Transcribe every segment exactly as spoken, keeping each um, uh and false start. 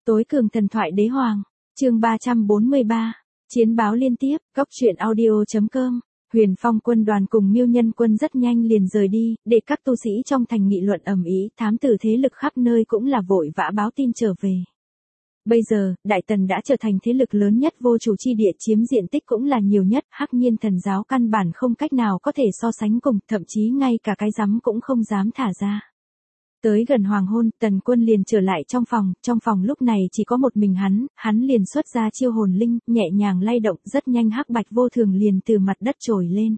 Tối cường thần thoại đế hoàng, chương ba trăm bốn mươi ba, chiến báo liên tiếp, góc truyện audio chấm com. Huyền Phong quân đoàn cùng Miêu Nhân quân rất nhanh liền rời đi, để các tu sĩ trong thành nghị luận ầm ĩ, thám tử thế lực khắp nơi cũng là vội vã báo tin trở về. Bây giờ, Đại Tần đã trở thành thế lực lớn nhất vô chủ chi địa, chiếm diện tích cũng là nhiều nhất, Hắc Nhiên thần giáo căn bản không cách nào có thể so sánh cùng, thậm chí ngay cả cái rắm cũng không dám thả ra. Tới gần hoàng hôn, Tần Quân liền trở lại trong phòng, trong phòng lúc này chỉ có một mình hắn, hắn liền xuất ra chiêu hồn linh, nhẹ nhàng lay động, rất nhanh Hắc Bạch Vô Thường liền từ mặt đất trồi lên.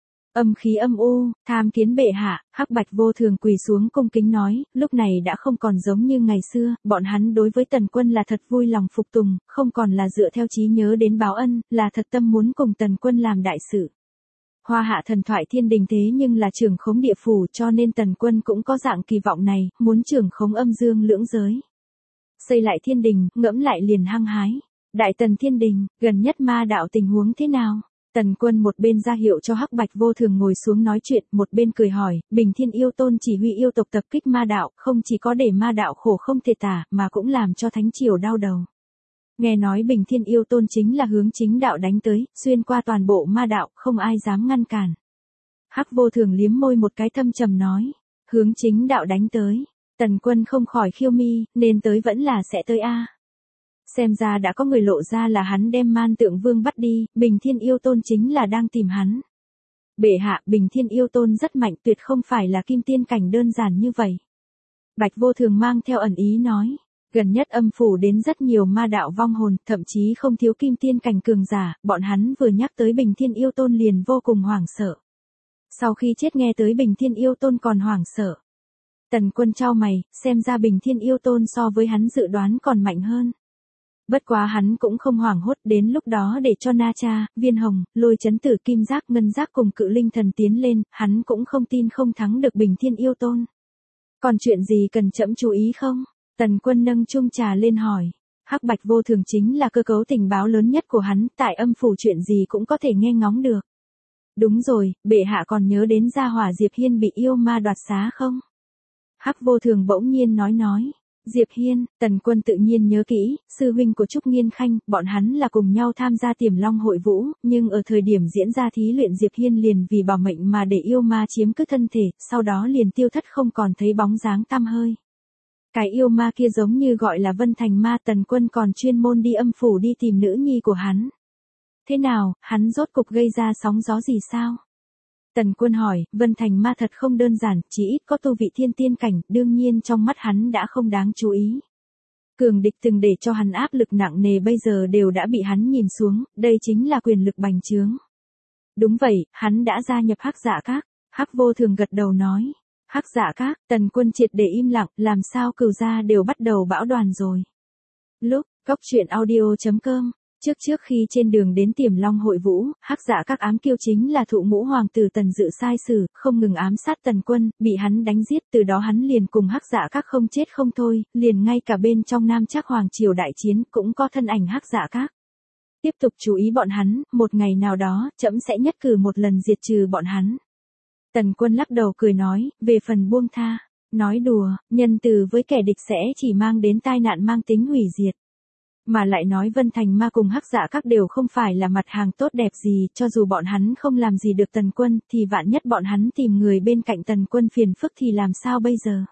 Âm khí âm u, tham kiến bệ hạ, Hắc Bạch Vô Thường quỳ xuống cung kính nói, lúc này đã không còn giống như ngày xưa, bọn hắn đối với Tần Quân là thật vui lòng phục tùng, không còn là dựa theo trí nhớ đến báo ân, là thật tâm muốn cùng Tần Quân làm đại sự. Hoa hạ thần thoại thiên đình thế nhưng là trưởng khống địa phủ, cho nên Tần Quân cũng có dạng kỳ vọng này, muốn trưởng khống âm dương lưỡng giới. Xây lại thiên đình, ngẫm lại liền hăng hái. Đại Tần thiên đình, gần nhất ma đạo tình huống thế nào? Tần Quân một bên ra hiệu cho Hắc Bạch Vô Thường ngồi xuống nói chuyện, một bên cười hỏi, Bình Thiên Yêu Tôn chỉ huy yêu tộc tập kích ma đạo, không chỉ có để ma đạo khổ không thể tả, mà cũng làm cho thánh triều đau đầu. Nghe nói Bình Thiên Yêu Tôn chính là hướng chính đạo đánh tới, xuyên qua toàn bộ ma đạo, không ai dám ngăn cản. Hắc Vô Thường liếm môi một cái thâm trầm nói, hướng chính đạo đánh tới. Tần Quân không khỏi khiêu mi, nên tới vẫn là sẽ tới a. Xem ra đã có người lộ ra là hắn đem Man Tượng Vương bắt đi, Bình Thiên Yêu Tôn chính là đang tìm hắn. Bệ hạ, Bình Thiên Yêu Tôn rất mạnh, tuyệt không phải là kim tiên cảnh đơn giản như vậy. Bạch Vô Thường mang theo ẩn ý nói. Gần nhất âm phủ đến rất nhiều ma đạo vong hồn, thậm chí không thiếu kim tiên cảnh cường giả, bọn hắn vừa nhắc tới Bình Thiên Yêu Tôn liền vô cùng hoảng sợ. Sau khi chết nghe tới Bình Thiên Yêu Tôn còn hoảng sợ. Tần Quân chau mày, xem ra Bình Thiên Yêu Tôn so với hắn dự đoán còn mạnh hơn. Bất quá hắn cũng không hoảng hốt, đến lúc đó để cho Na Cha, Viên Hồng, Lôi Chấn Tử, Kim Giác, Ngân Giác cùng Cự Linh Thần tiến lên, hắn cũng không tin không thắng được Bình Thiên Yêu Tôn. Còn chuyện gì cần trẫm chú ý không? Tần Quân nâng chung trà lên hỏi. Hắc Bạch Vô Thường chính là cơ cấu tình báo lớn nhất của hắn, tại âm phủ chuyện gì cũng có thể nghe ngóng được. Đúng rồi, bệ hạ còn nhớ đến gia hỏa Diệp Hiên bị yêu ma đoạt xá không? Hắc Vô Thường bỗng nhiên nói nói. Diệp Hiên, Tần Quân tự nhiên nhớ kỹ, sư huynh của Trúc Nghiên Khanh, bọn hắn là cùng nhau tham gia Tiềm Long hội vũ, nhưng ở thời điểm diễn ra thí luyện Diệp Hiên liền vì bảo mệnh mà để yêu ma chiếm cứ thân thể, sau đó liền tiêu thất không còn thấy bóng dáng tăm hơi. Cái yêu ma kia giống như gọi là Vân Thành Ma, Tần Quân còn chuyên môn đi âm phủ đi tìm nữ nhi của hắn. Thế nào, hắn rốt cục gây ra sóng gió gì sao? Tần Quân hỏi, Vân Thành Ma thật không đơn giản, chỉ ít có tu vị thiên tiên cảnh, đương nhiên trong mắt hắn đã không đáng chú ý. Cường địch từng để cho hắn áp lực nặng nề bây giờ đều đã bị hắn nhìn xuống, đây chính là quyền lực bành trướng. Đúng vậy, hắn đã gia nhập Hắc Dạ Các. Hắc Vô Thường gật đầu nói. Hắc Dạ Các, Tần Quân triệt để im lặng, làm sao Cửu gia đều bắt đầu bão đoàn rồi. Lúc, góc truyện audio chấm com, trước trước khi trên đường đến Tiềm Long hội vũ, Hắc Dạ Các ám kiêu chính là thụ ngũ hoàng tử Tần Dự sai sử, không ngừng ám sát Tần Quân, bị hắn đánh giết, từ đó hắn liền cùng Hắc Dạ Các không chết không thôi, liền ngay cả bên trong Nam Trác hoàng triều đại chiến cũng có thân ảnh Hắc Dạ Các. Tiếp tục chú ý bọn hắn, một ngày nào đó, trẫm sẽ nhất cử một lần diệt trừ bọn hắn. Tần Quân lắc đầu cười nói, về phần buông tha, nói đùa, nhân từ với kẻ địch sẽ chỉ mang đến tai nạn mang tính hủy diệt. Mà lại nói Vân Thành Ma cùng Hắc Dạ Các đều không phải là mặt hàng tốt đẹp gì, cho dù bọn hắn không làm gì được Tần Quân, thì vạn nhất bọn hắn tìm người bên cạnh Tần Quân phiền phức thì làm sao bây giờ?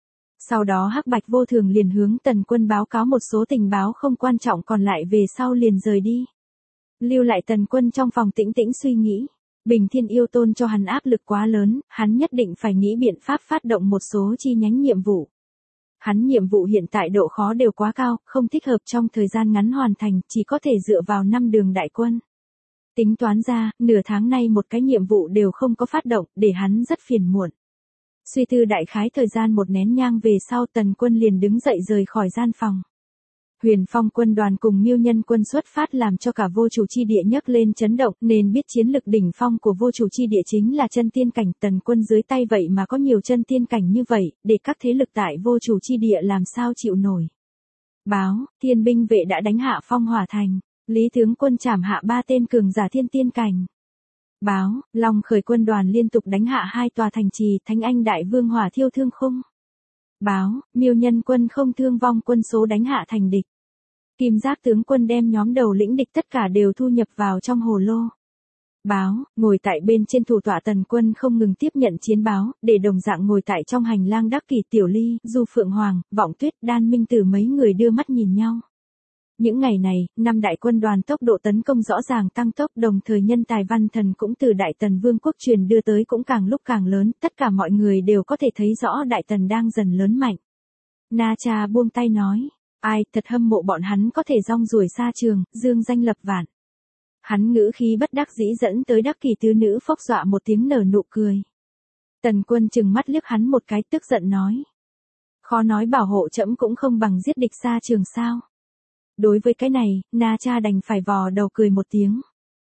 Sau đó Hắc Bạch Vô Thường liền hướng Tần Quân báo cáo một số tình báo không quan trọng, còn lại về sau liền rời đi. Lưu lại Tần Quân trong phòng tĩnh tĩnh suy nghĩ. Bình Thiên Yêu Tôn cho hắn áp lực quá lớn, hắn nhất định phải nghĩ biện pháp phát động một số chi nhánh nhiệm vụ. Hắn nhiệm vụ hiện tại độ khó đều quá cao, không thích hợp trong thời gian ngắn hoàn thành, chỉ có thể dựa vào năm đường đại quân. Tính toán ra, nửa tháng nay một cái nhiệm vụ đều không có phát động, để hắn rất phiền muộn. Suy tư đại khái thời gian một nén nhang về sau, Tần Quân liền đứng dậy rời khỏi gian phòng. Huyền Phong quân đoàn cùng Miêu Nhân quân xuất phát làm cho cả vô chủ chi địa nhấc lên chấn động, nên biết chiến lực đỉnh phong của vô chủ chi địa chính là chân tiên cảnh. Tần Quân dưới tay vậy mà có nhiều chân tiên cảnh như vậy, để các thế lực tại vô chủ chi địa làm sao chịu nổi. Báo, thiên binh vệ đã đánh hạ Phong Hỏa Thành, Lý tướng quân trảm hạ ba tên cường giả thiên tiên cảnh. Báo, Long Khởi quân đoàn liên tục đánh hạ hai tòa thành trì, Thánh Anh Đại Vương hỏa thiêu thương khung. Báo, Miêu Nhân quân không thương vong quân số đánh hạ thành địch. Kim Giác tướng quân đem nhóm đầu lĩnh địch tất cả đều thu nhập vào trong hồ lô. Báo, ngồi tại bên trên thủ tọa Tần Quân không ngừng tiếp nhận chiến báo, để đồng dạng ngồi tại trong hành lang Đắc Kỷ Tiểu Ly, Du Phượng Hoàng, Vọng Tuyết, Đan Minh Tử mấy người đưa mắt nhìn nhau. Những ngày này, năm đại quân đoàn tốc độ tấn công rõ ràng tăng tốc, đồng thời nhân tài văn thần cũng từ Đại Tần Vương quốc truyền đưa tới cũng càng lúc càng lớn, tất cả mọi người đều có thể thấy rõ Đại Tần đang dần lớn mạnh. Na Cha buông tay nói, ai, thật hâm mộ bọn hắn có thể rong ruổi xa trường, dương danh lập vạn. Hắn ngữ khí bất đắc dĩ dẫn tới Đắc Kỷ tứ nữ phốc dọa một tiếng nở nụ cười. Tần Quân chừng mắt liếc hắn một cái tức giận nói. Khó nói bảo hộ trẫm cũng không bằng giết địch xa trường sao. Đối với cái này, Na Cha đành phải vò đầu cười một tiếng.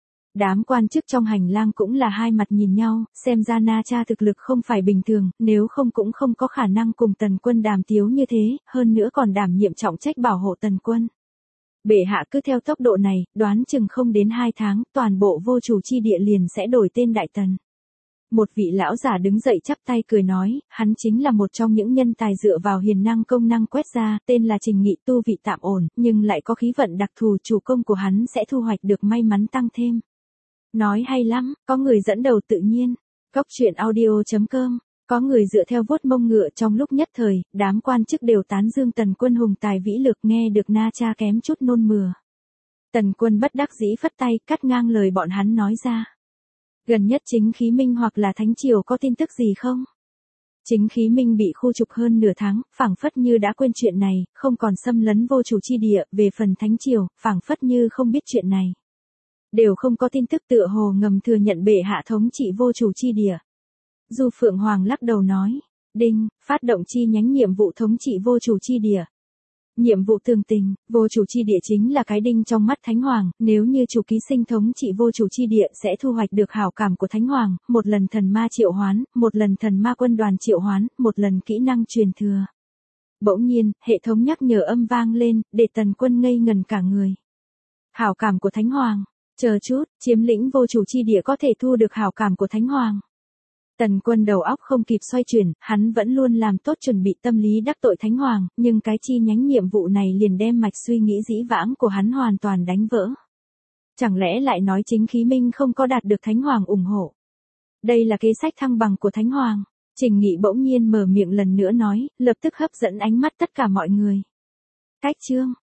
Đám quan chức trong hành lang cũng là hai mặt nhìn nhau, xem ra Na Cha thực lực không phải bình thường, nếu không cũng không có khả năng cùng Tần Quân đàm tiếu như thế, hơn nữa còn đảm nhiệm trọng trách bảo hộ Tần Quân. Bệ hạ cứ theo tốc độ này, đoán chừng không đến hai tháng, toàn bộ vô chủ chi địa liền sẽ đổi tên Đại Tần. Một vị lão giả đứng dậy chắp tay cười nói, hắn chính là một trong những nhân tài dựa vào hiền năng công năng quét ra, tên là Trình Nghị, tu vị tạm ổn, nhưng lại có khí vận đặc thù, chủ công của hắn sẽ thu hoạch được may mắn tăng thêm. Nói hay lắm, có người dẫn đầu tự nhiên. Cóc truyện audio chấm com, có người dựa theo vuốt mông ngựa. Trong lúc nhất thời, đám quan chức đều tán dương Tần Quân hùng tài vĩ lực, nghe được Na Cha kém chút nôn mửa. Tần Quân bất đắc dĩ phất tay, cắt ngang lời bọn hắn nói ra. Gần nhất Chính Khí Minh hoặc là Thánh Triều có tin tức gì không? Chính Khí Minh bị khu trục hơn nửa tháng, phảng phất như đã quên chuyện này, không còn xâm lấn vô chủ chi địa, về phần Thánh Triều, phảng phất như không biết chuyện này. Đều không có tin tức, tựa hồ ngầm thừa nhận bệ hạ thống trị vô chủ chi địa. Du Phượng Hoàng lắc đầu nói, đinh, phát động chi nhánh nhiệm vụ thống trị vô chủ chi địa. Nhiệm vụ tường tình, vô chủ chi địa chính là cái đinh trong mắt Thánh Hoàng, nếu như chủ ký sinh thống trị vô chủ chi địa sẽ thu hoạch được hảo cảm của Thánh Hoàng, một lần thần ma triệu hoán, một lần thần ma quân đoàn triệu hoán, một lần kỹ năng truyền thừa. Bỗng nhiên, hệ thống nhắc nhở âm vang lên, để Tần Quân ngây ngần cả người. Hảo cảm của Thánh Hoàng, chờ chút, chiếm lĩnh vô chủ chi địa có thể thu được hảo cảm của Thánh Hoàng. Tần Quân đầu óc không kịp xoay chuyển, hắn vẫn luôn làm tốt chuẩn bị tâm lý đắc tội Thánh Hoàng, nhưng cái chi nhánh nhiệm vụ này liền đem mạch suy nghĩ dĩ vãng của hắn hoàn toàn đánh vỡ. Chẳng lẽ lại nói Chính Khí Minh không có đạt được Thánh Hoàng ủng hộ? Đây là kế sách thăng bằng của Thánh Hoàng. Trình Nghị bỗng nhiên mở miệng lần nữa nói, lập tức hấp dẫn ánh mắt tất cả mọi người. Cách chương